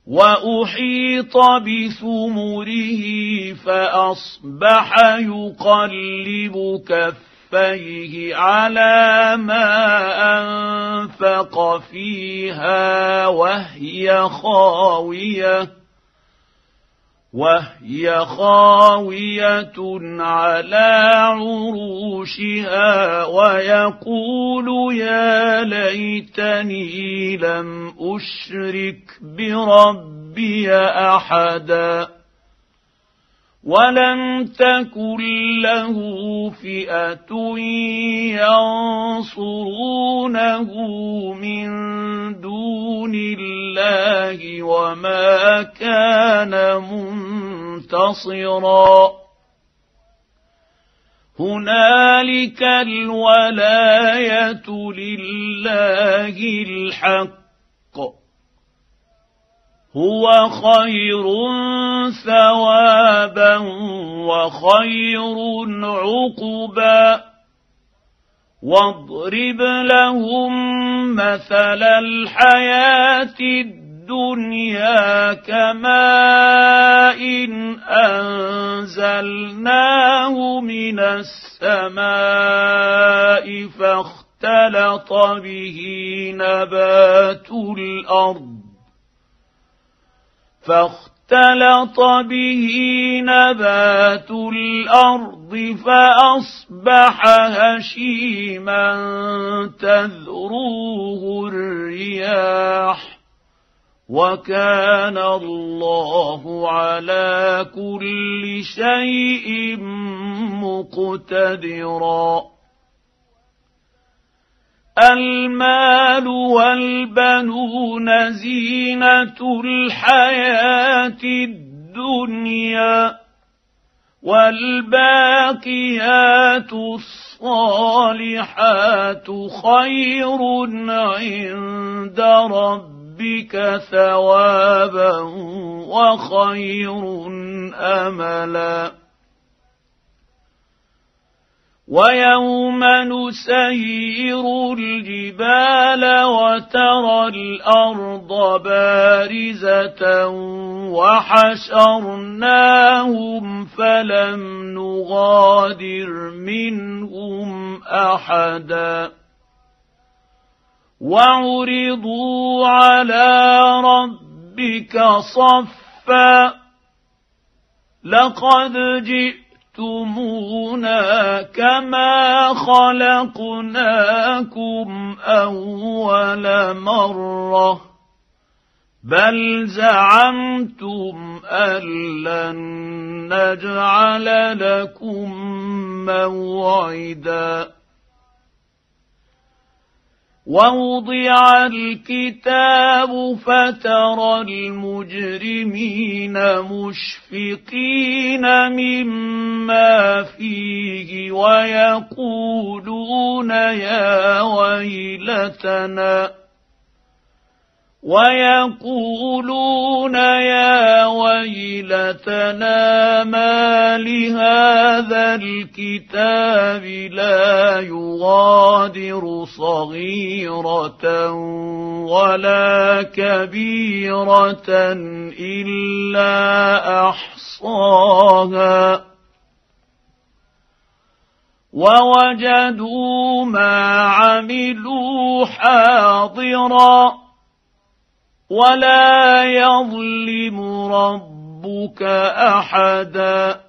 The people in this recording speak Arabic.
وأحيط بثمره فأصبح يقلب كفيه على ما أنفق فيها وهي خاوية على عروشها ويقول يا ليتني لم أشرك بربي أحدا ولم تكن له فئة ينصرونه من دون الله وما كان منتصرا هنالك الولاية لله الحق هو خير ثوابا وخير عقبا واضرب لهم مثل الحياة الدنيا كماء أنزلناه من السماء فاختلط به نبات الأرض فأصبح هشيما تذروه الرياح وكان الله على كل شيء مقتدرا المال والبنون زينة الحياة الدنيا والباقيات الصالحات خير عند ربك ثوابا وخير أملا ويوم نسير الجبال وترى الأرض بارزة وحشرناهم فلم نغادر منهم أحدا وعرضوا على ربك صفا لقد جئتمونا كما خلقناكم أول مرة بل زعمتم أن لن نجعل لكم موعدا ووضع الكتاب فترى المجرمين مشفقين مما فيه ويقولون يا ويلتنا ما لهذا الكتاب لا يغادر صغيرة ولا كبيرة إلا أحصاها ووجدوا ما عملوا حاضرا ولا يظلم ربك أحدا